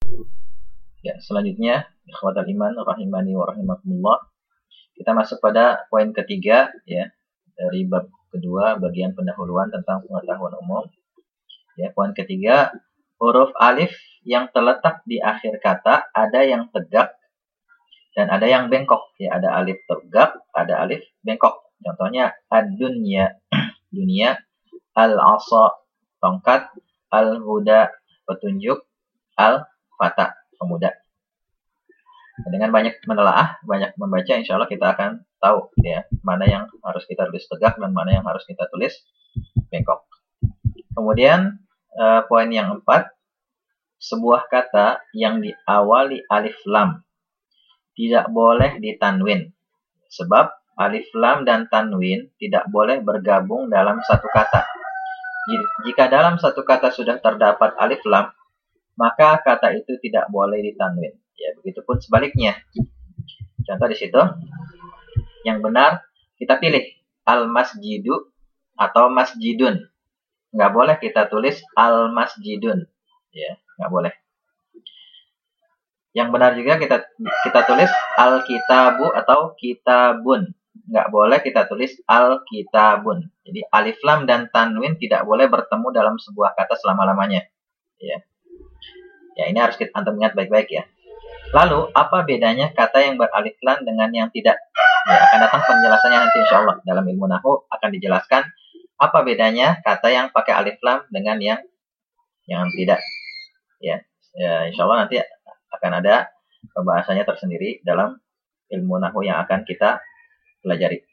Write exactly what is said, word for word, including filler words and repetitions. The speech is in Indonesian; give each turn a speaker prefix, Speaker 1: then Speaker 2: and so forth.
Speaker 1: Ya, selanjutnya, ikhwatal iman rahimani wa rahimakumullah. Kita masuk pada poin ketiga ya dari bab kedua bagian pendahuluan tentang pengetahuan umum. Ya, poin ketiga, huruf alif yang terletak di akhir kata ada yang tegak dan ada yang bengkok. Ya, ada alif tegak, ada alif bengkok. Contohnya ad-dunya, dunia, al-asa, tongkat, al-huda, petunjuk, al-fata, pemuda. Dengan banyak menelaah, banyak membaca, insya Allah kita akan tahu ya mana yang harus kita tulis tegak dan mana yang harus kita tulis bengkok. Kemudian eh, poin yang empat, sebuah kata yang diawali alif lam tidak boleh ditanwin, sebab alif lam dan tanwin tidak boleh bergabung dalam satu kata. Jika dalam satu kata sudah terdapat alif lam, maka kata itu tidak boleh ditanwin. Ya, begitupun sebaliknya. Contoh di situ, yang benar kita pilih al-masjidu atau masjidun. Nggak boleh kita tulis al-masjidun. Ya, nggak boleh. Yang benar juga kita kita tulis al-kitabu atau kitabun. Nggak boleh kita tulis al-kitabun. Jadi alif lam dan tanwin tidak boleh bertemu dalam sebuah kata selama-lamanya. Ya. Ya, ini harus kita antum ingat baik-baik ya. Lalu, apa bedanya kata yang beralif lam dengan yang tidak? Ya, akan datang penjelasannya nanti insya Allah. Dalam ilmu nahu akan dijelaskan apa bedanya kata yang pakai alif lam dengan yang yang tidak. Ya, ya insya Allah nanti akan ada pembahasannya tersendiri dalam ilmu nahu yang akan kita pelajari.